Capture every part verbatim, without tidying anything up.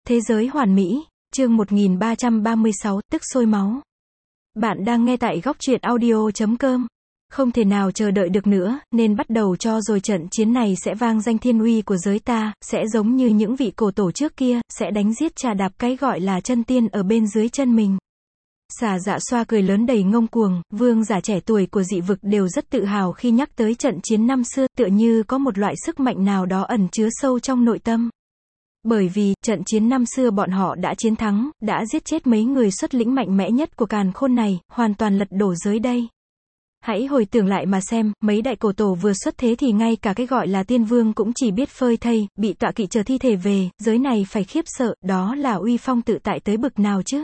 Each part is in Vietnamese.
Thế giới hoàn mỹ, chương một nghìn ba trăm ba mươi sáu, tức sôi máu. Bạn đang nghe tại góc truyện audio chấm com. Không thể nào chờ đợi được nữa, nên bắt đầu cho rồi, trận chiến này sẽ vang danh thiên uy của giới ta, sẽ giống như những vị cổ tổ trước kia, sẽ đánh giết trà đạp cái gọi là chân tiên ở bên dưới chân mình. Xà Dạ Xoa cười lớn đầy ngông cuồng, vương giả trẻ tuổi của dị vực đều rất tự hào khi nhắc tới trận chiến năm xưa, tựa như có một loại sức mạnh nào đó ẩn chứa sâu trong nội tâm. Bởi vì, trận chiến năm xưa bọn họ đã chiến thắng, đã giết chết mấy người xuất lĩnh mạnh mẽ nhất của càn khôn này, hoàn toàn lật đổ giới đây. Hãy hồi tưởng lại mà xem, mấy đại cổ tổ vừa xuất thế thì ngay cả cái gọi là tiên vương cũng chỉ biết phơi thây, bị tọa kỵ chờ thi thể về, giới này phải khiếp sợ, đó là uy phong tự tại tới bực nào chứ.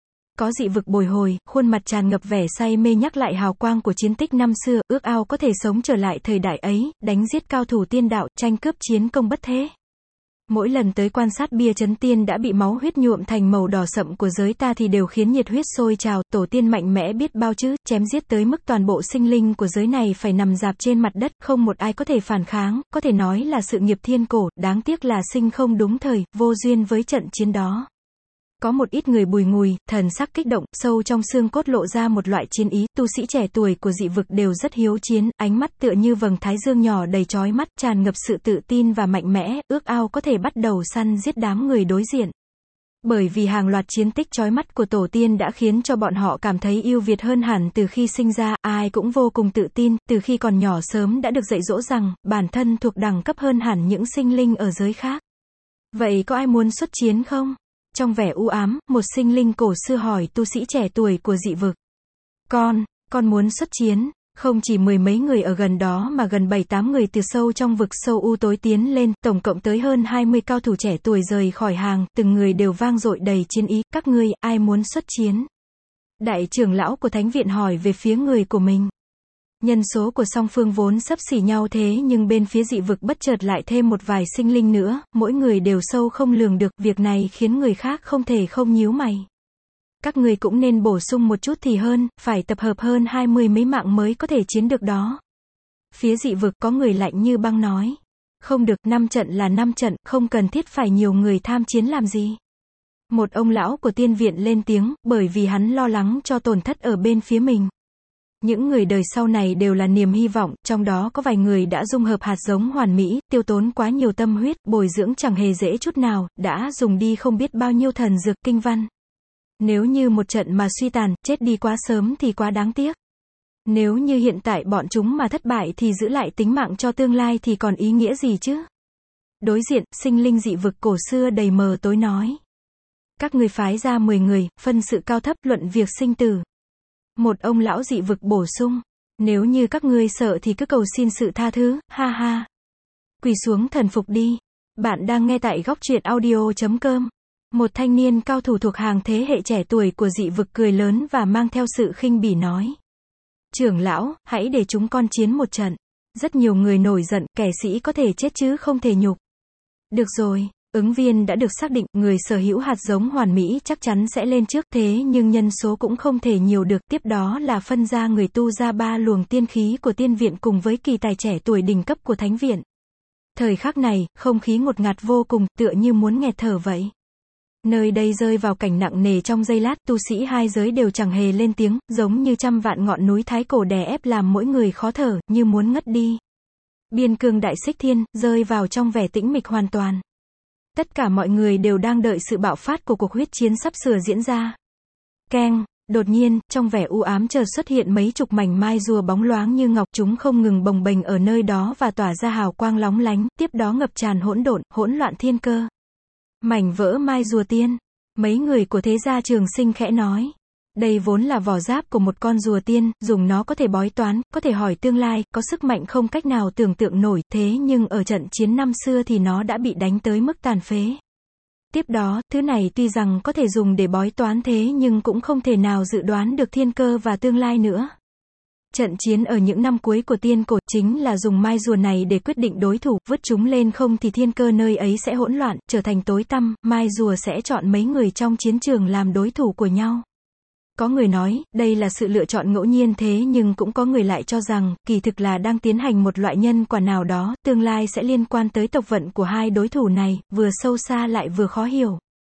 Có dị vực bồi hồi, khuôn mặt tràn ngập vẻ say mê nhắc lại hào quang của chiến tích năm xưa, ước ao có thể sống trở lại thời đại ấy, đánh giết cao thủ tiên đạo, tranh cướp chiến công bất thế. Mỗi lần tới quan sát bia chấn tiên đã bị máu huyết nhuộm thành màu đỏ sậm của giới ta thì đều khiến nhiệt huyết sôi trào, tổ tiên mạnh mẽ biết bao chứ, chém giết tới mức toàn bộ sinh linh của giới này phải nằm rạp trên mặt đất, không một ai có thể phản kháng, có thể nói là sự nghiệp thiên cổ, đáng tiếc là sinh không đúng thời, vô duyên với trận chiến đó. Có một ít người bùi ngùi, thần sắc kích động, sâu trong xương cốt lộ ra một loại chiến ý, tu sĩ trẻ tuổi của dị vực đều rất hiếu chiến, ánh mắt tựa như vầng thái dương nhỏ đầy chói mắt, tràn ngập sự tự tin và mạnh mẽ, ước ao có thể bắt đầu săn giết đám người đối diện. Bởi vì hàng loạt chiến tích chói mắt của tổ tiên đã khiến cho bọn họ cảm thấy ưu việt hơn hẳn từ khi sinh ra, ai cũng vô cùng tự tin, từ khi còn nhỏ sớm đã được dạy dỗ rằng, bản thân thuộc đẳng cấp hơn hẳn những sinh linh ở giới khác. Vậy có ai muốn xuất chiến không? Trong vẻ u ám, một sinh linh cổ xưa hỏi tu sĩ trẻ tuổi của dị vực. Con, con muốn xuất chiến. Không chỉ mười mấy người ở gần đó mà gần bảy tám người từ sâu trong vực sâu u tối tiến lên, tổng cộng tới hơn hai mươi cao thủ trẻ tuổi rời khỏi hàng, từng người đều vang dội đầy chiến ý, các ngươi, ai muốn xuất chiến? Đại trưởng lão của thánh viện hỏi về phía người của mình. Nhân số của song phương vốn xấp xỉ nhau thế nhưng bên phía dị vực bất chợt lại thêm một vài sinh linh nữa, mỗi người đều sâu không lường được, việc này khiến người khác không thể không nhíu mày. Các người cũng nên bổ sung một chút thì hơn, phải tập hợp hơn hai mươi mấy mạng mới có thể chiến được đó. Phía dị vực có người lạnh như băng nói. Không được, năm trận là năm trận, không cần thiết phải nhiều người tham chiến làm gì. Một ông lão của tiên viện lên tiếng, bởi vì hắn lo lắng cho tổn thất ở bên phía mình. Những người đời sau này đều là niềm hy vọng, trong đó có vài người đã dung hợp hạt giống hoàn mỹ, tiêu tốn quá nhiều tâm huyết, bồi dưỡng chẳng hề dễ chút nào, đã dùng đi không biết bao nhiêu thần dược, kinh văn. Nếu như một trận mà suy tàn, chết đi quá sớm thì quá đáng tiếc. Nếu như hiện tại bọn chúng mà thất bại thì giữ lại tính mạng cho tương lai thì còn ý nghĩa gì chứ? Đối diện, sinh linh dị vực cổ xưa đầy mờ tối nói. Các ngươi phái ra mười người, phân sự cao thấp, luận việc sinh tử. Một ông lão dị vực bổ sung, nếu như các ngươi sợ thì cứ cầu xin sự tha thứ, ha ha. Quỳ xuống thần phục đi. Bạn đang nghe tại góc truyện audio chấm com. Một thanh niên cao thủ thuộc hàng thế hệ trẻ tuổi của dị vực cười lớn và mang theo sự khinh bỉ nói. Trưởng lão, hãy để chúng con chiến một trận. Rất nhiều người nổi giận, kẻ sĩ có thể chết chứ không thể nhục. Được rồi. Ứng viên đã được xác định, người sở hữu hạt giống hoàn mỹ chắc chắn sẽ lên trước, thế nhưng nhân số cũng không thể nhiều được, tiếp đó là phân ra người tu ra ba luồng tiên khí của tiên viện cùng với kỳ tài trẻ tuổi đỉnh cấp của thánh viện. Thời khắc này, không khí ngột ngạt vô cùng, tựa như muốn nghẹt thở vậy. Nơi đây rơi vào cảnh nặng nề trong giây lát, tu sĩ hai giới đều chẳng hề lên tiếng, giống như trăm vạn ngọn núi thái cổ đè ép làm mỗi người khó thở, như muốn ngất đi. Biên cương đại xích thiên, rơi vào trong vẻ tĩnh mịch hoàn toàn. Tất cả mọi người đều đang đợi sự bạo phát của cuộc huyết chiến sắp sửa diễn ra. Keng, đột nhiên, trong vẻ u ám chợt xuất hiện mấy chục mảnh mai rùa bóng loáng như ngọc, chúng không ngừng bồng bềnh ở nơi đó và tỏa ra hào quang lóng lánh, tiếp đó ngập tràn hỗn độn, hỗn loạn thiên cơ. Mảnh vỡ mai rùa tiên. Mấy người của thế gia Trường Sinh khẽ nói. Đây vốn là vỏ giáp của một con rùa tiên, dùng nó có thể bói toán, có thể hỏi tương lai, có sức mạnh không cách nào tưởng tượng nổi, thế nhưng ở trận chiến năm xưa thì nó đã bị đánh tới mức tàn phế. Tiếp đó, thứ này tuy rằng có thể dùng để bói toán thế nhưng cũng không thể nào dự đoán được thiên cơ và tương lai nữa. Trận chiến ở những năm cuối của tiên cổ chính là dùng mai rùa này để quyết định đối thủ, vứt chúng lên không thì thiên cơ nơi ấy sẽ hỗn loạn, trở thành tối tăm, mai rùa sẽ chọn mấy người trong chiến trường làm đối thủ của nhau. Có người nói, đây là sự lựa chọn ngẫu nhiên thế nhưng cũng có người lại cho rằng, kỳ thực là đang tiến hành một loại nhân quả nào đó, tương lai sẽ liên quan tới tộc vận của hai đối thủ này, vừa sâu xa lại vừa khó hiểu.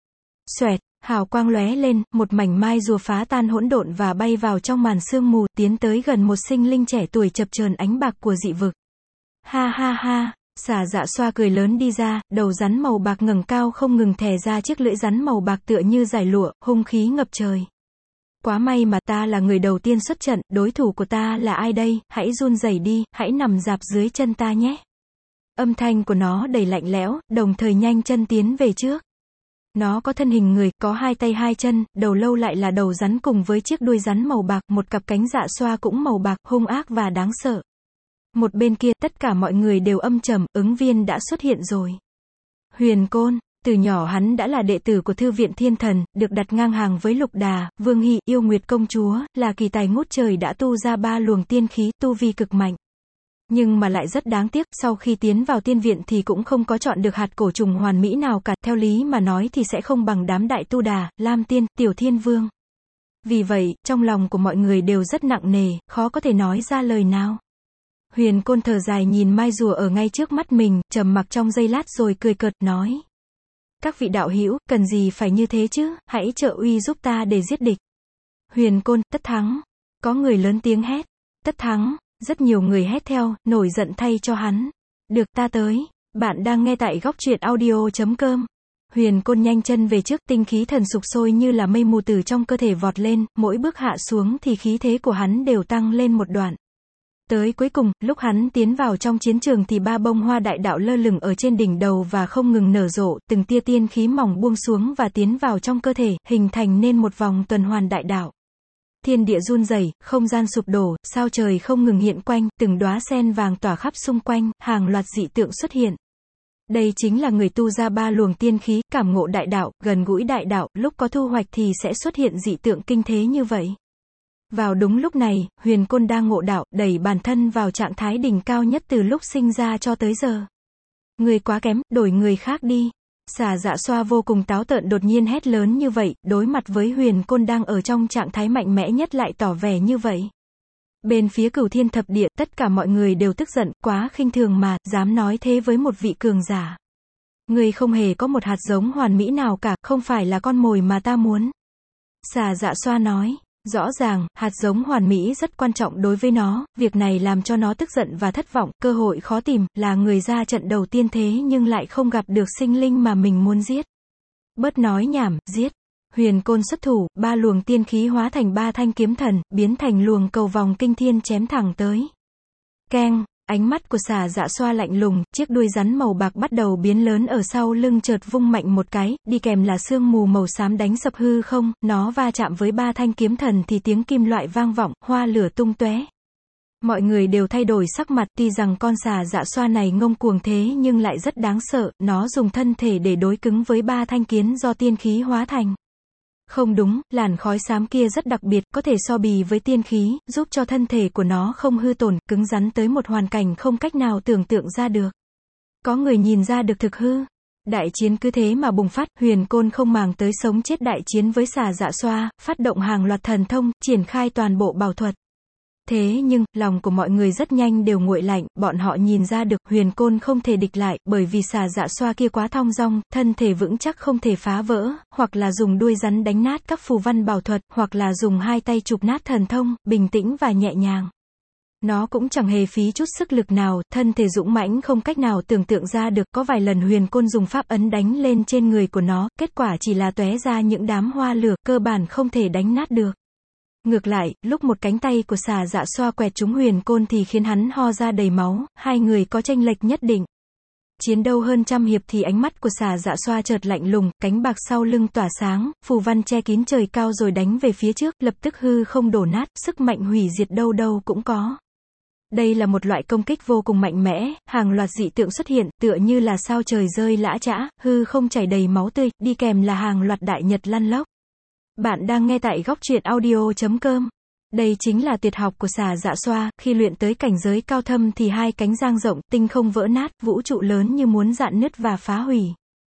Xoẹt, hào quang lóe lên, một mảnh mai rùa phá tan hỗn độn và bay vào trong màn sương mù, tiến tới gần một sinh linh trẻ tuổi chập chờn ánh bạc của dị vực. Ha ha ha, xà dạ xoa cười lớn đi ra, đầu rắn màu bạc ngẩng cao không ngừng thè ra chiếc lưỡi rắn màu bạc tựa như dải lụa, hung khí ngập trời. Quá may mà ta là người đầu tiên xuất trận, đối thủ của ta là ai đây, hãy run rẩy đi, hãy nằm rạp dưới chân ta nhé. Âm thanh của nó đầy lạnh lẽo, đồng thời nhanh chân tiến về trước. Nó có thân hình người, có hai tay hai chân, đầu lâu lại là đầu rắn cùng với chiếc đuôi rắn màu bạc, một cặp cánh dạ xoa cũng màu bạc, hung ác và đáng sợ. Một bên kia, tất cả mọi người đều âm trầm, ứng viên đã xuất hiện rồi. Huyền Côn, từ nhỏ hắn đã là đệ tử của Thư viện Thiên Thần, được đặt ngang hàng với Lục Đà, Vương Hy, Yêu Nguyệt Công Chúa, là kỳ tài ngút trời đã tu ra ba luồng tiên khí, tu vi cực mạnh. Nhưng mà lại rất đáng tiếc, sau khi tiến vào tiên viện thì cũng không có chọn được hạt cổ trùng hoàn mỹ nào cả, theo lý mà nói thì sẽ không bằng đám đại tu đà, Lam Tiên, Tiểu Thiên Vương. Vì vậy, trong lòng của mọi người đều rất nặng nề, khó có thể nói ra lời nào. Huyền Côn thở dài nhìn mai rùa ở ngay trước mắt mình, trầm mặc trong giây lát rồi cười cợt, nói. Các vị đạo hữu, cần gì phải như thế chứ, hãy trợ uy giúp ta để giết địch. Huyền Côn, tất thắng. Có người lớn tiếng hét. Tất thắng. Rất nhiều người hét theo, nổi giận thay cho hắn. Được, ta tới. Bạn đang nghe tại góc truyện audio chấm com. Huyền Côn nhanh chân về trước, tinh khí thần sục sôi như là mây mù từ trong cơ thể vọt lên, mỗi bước hạ xuống thì khí thế của hắn đều tăng lên một đoạn. Tới cuối cùng, lúc hắn tiến vào trong chiến trường thì ba bông hoa đại đạo lơ lửng ở trên đỉnh đầu và không ngừng nở rộ, từng tia tiên khí mỏng buông xuống và tiến vào trong cơ thể, hình thành nên một vòng tuần hoàn đại đạo. Thiên địa run rẩy, không gian sụp đổ, sao trời không ngừng hiện quanh, từng đóa sen vàng tỏa khắp xung quanh, hàng loạt dị tượng xuất hiện. Đây chính là người tu ra ba luồng tiên khí, cảm ngộ đại đạo, gần gũi đại đạo, lúc có thu hoạch thì sẽ xuất hiện dị tượng kinh thế như vậy. Vào đúng lúc này, Huyền Côn đang ngộ đạo, đẩy bản thân vào trạng thái đỉnh cao nhất từ lúc sinh ra cho tới giờ. Người quá kém, đổi người khác đi. Xà dạ xoa vô cùng táo tợn đột nhiên hét lớn như vậy, đối mặt với Huyền Côn đang ở trong trạng thái mạnh mẽ nhất lại tỏ vẻ như vậy. Bên phía Cửu Thiên Thập Địa, tất cả mọi người đều tức giận, quá khinh thường mà, dám nói thế với một vị cường giả. Người không hề có một hạt giống hoàn mỹ nào cả, không phải là con mồi mà ta muốn. Xà dạ xoa nói. Rõ ràng, hạt giống hoàn mỹ rất quan trọng đối với nó, việc này làm cho nó tức giận và thất vọng, cơ hội khó tìm, là người ra trận đầu tiên thế nhưng lại không gặp được sinh linh mà mình muốn giết. Bớt nói nhảm, giết. Huyền Côn xuất thủ, ba luồng tiên khí hóa thành ba thanh kiếm thần, biến thành luồng cầu vòng kinh thiên chém thẳng tới. Keng, ánh mắt của xà dạ xoa lạnh lùng, chiếc đuôi rắn màu bạc bắt đầu biến lớn ở sau lưng chợt vung mạnh một cái, đi kèm là sương mù màu xám đánh sập hư không, nó va chạm với ba thanh kiếm thần thì tiếng kim loại vang vọng, hoa lửa tung tóe. Mọi người đều thay đổi sắc mặt, tuy rằng con xà dạ xoa này ngông cuồng thế nhưng lại rất đáng sợ, nó dùng thân thể để đối cứng với ba thanh kiếm do tiên khí hóa thành. Không đúng, làn khói xám kia rất đặc biệt, có thể so bì với tiên khí, giúp cho thân thể của nó không hư tổn, cứng rắn tới một hoàn cảnh không cách nào tưởng tượng ra được. Có người nhìn ra được thực hư. Đại chiến cứ thế mà bùng phát, Huyền Côn không màng tới sống chết đại chiến với xà dạ xoa, phát động hàng loạt thần thông, triển khai toàn bộ bảo thuật. Thế nhưng, lòng của mọi người rất nhanh đều nguội lạnh, bọn họ nhìn ra được, Huyền Côn không thể địch lại, bởi vì xà dạ xoa kia quá thong dong, thân thể vững chắc không thể phá vỡ, hoặc là dùng đuôi rắn đánh nát các phù văn bảo thuật, hoặc là dùng hai tay chụp nát thần thông, bình tĩnh và nhẹ nhàng. Nó cũng chẳng hề phí chút sức lực nào, thân thể dũng mãnh không cách nào tưởng tượng ra được, có vài lần Huyền Côn dùng pháp ấn đánh lên trên người của nó, kết quả chỉ là tóe ra những đám hoa lửa, cơ bản không thể đánh nát được. Ngược lại, lúc một cánh tay của xà dạ xoa quẹt trúng Huyền Côn thì khiến hắn ho ra đầy máu, hai người có chênh lệch nhất định. Chiến đấu hơn trăm hiệp thì ánh mắt của xà dạ xoa chợt lạnh lùng, cánh bạc sau lưng tỏa sáng, phù văn che kín trời cao rồi đánh về phía trước, lập tức hư không đổ nát, sức mạnh hủy diệt đâu đâu cũng có. Đây là một loại công kích vô cùng mạnh mẽ, hàng loạt dị tượng xuất hiện, tựa như là sao trời rơi lã chã, hư không chảy đầy máu tươi, đi kèm là hàng loạt đại nhật lăn lóc. Bạn đang nghe tại góc truyện audio chấm com. Đây chính là tuyệt học của xà dạ xoa, khi luyện tới cảnh giới cao thâm thì hai cánh dang rộng, tinh không vỡ nát, vũ trụ lớn như muốn rạn nứt và phá hủy.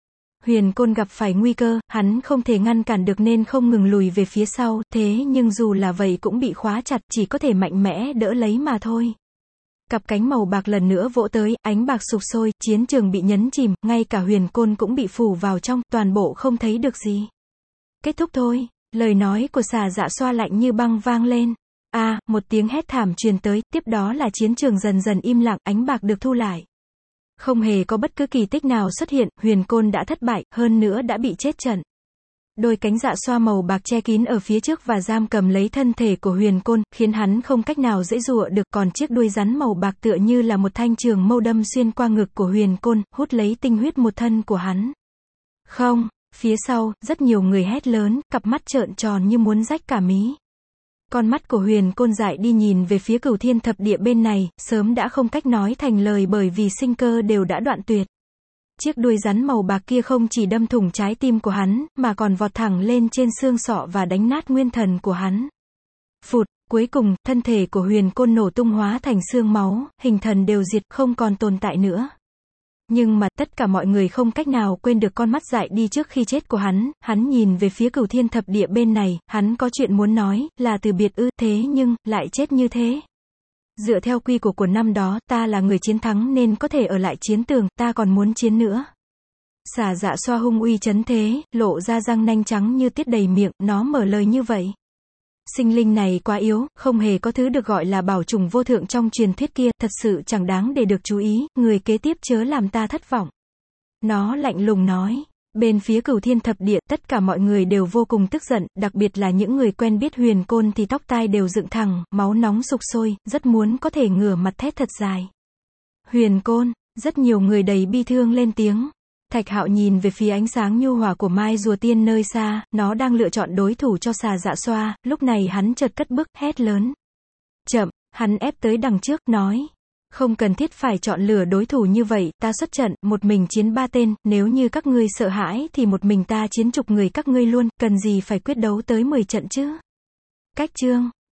Huyền Côn gặp phải nguy cơ, hắn không thể ngăn cản được nên không ngừng lùi về phía sau, thế nhưng dù là vậy cũng bị khóa chặt, chỉ có thể mạnh mẽ đỡ lấy mà thôi. Cặp cánh màu bạc lần nữa vỗ tới, ánh bạc sục sôi, chiến trường bị nhấn chìm, ngay cả Huyền Côn cũng bị phủ vào trong, toàn bộ không thấy được gì. Kết thúc thôi. Lời nói của xà dạ xoa lạnh như băng vang lên. A, à, một tiếng hét thảm truyền tới, tiếp đó là chiến trường dần dần im lặng, ánh bạc được thu lại. Không hề có bất cứ kỳ tích nào xuất hiện, Huyền Côn đã thất bại, hơn nữa đã bị chết trận. Đôi cánh dạ xoa màu bạc che kín ở phía trước và giam cầm lấy thân thể của Huyền Côn, khiến hắn không cách nào giãy giụa được, còn chiếc đuôi rắn màu bạc tựa như là một thanh trường mâu đâm xuyên qua ngực của Huyền Côn, hút lấy tinh huyết một thân của hắn. Không, phía sau, rất nhiều người hét lớn, cặp mắt trợn tròn như muốn rách cả mí. Con mắt của Huyền Côn dại đi nhìn về phía Cửu Thiên Thập Địa bên này, sớm đã không cách nói thành lời bởi vì sinh cơ đều đã đoạn tuyệt. Chiếc đuôi rắn màu bạc kia không chỉ đâm thủng trái tim của hắn, mà còn vọt thẳng lên trên xương sọ và đánh nát nguyên thần của hắn. Phụt, cuối cùng, thân thể của Huyền Côn nổ tung hóa thành xương máu, hình thần đều diệt, không còn tồn tại nữa. Nhưng mà, tất cả mọi người không cách nào quên được con mắt dại đi trước khi chết của hắn, hắn nhìn về phía Cửu Thiên Thập Địa bên này, hắn có chuyện muốn nói, là từ biệt ư, thế nhưng, lại chết như thế. Dựa theo quy củ của năm đó, ta là người chiến thắng nên có thể ở lại chiến trường, ta còn muốn chiến nữa. Xà dạ xoa hung uy chấn thế, lộ ra răng nanh trắng như tiết đầy miệng, nó mở lời như vậy. Sinh linh này quá yếu, không hề có thứ được gọi là bảo trùng vô thượng trong truyền thuyết kia, thật sự chẳng đáng để được chú ý, người kế tiếp chớ làm ta thất vọng. Nó lạnh lùng nói. Bên phía Cửu Thiên Thập Địa, tất cả mọi người đều vô cùng tức giận, đặc biệt là những người quen biết Huyền Côn thì tóc tai đều dựng thẳng, máu nóng sục sôi, rất muốn có thể ngửa mặt thét thật dài. Huyền Côn, rất nhiều người đầy bi thương lên tiếng. Thạch Hạo nhìn về phía ánh sáng nhu hòa của Mai Rùa Tiên nơi xa, nó đang lựa chọn đối thủ cho xà dạ xoa, lúc này hắn chợt cất bước, hét lớn. Chậm, hắn ép tới đằng trước, nói. Không cần thiết phải chọn lựa đối thủ như vậy, ta xuất trận, một mình chiến ba tên, nếu như các ngươi sợ hãi thì một mình ta chiến chục người các ngươi luôn, cần gì phải quyết đấu tới mười trận chứ. Cách chương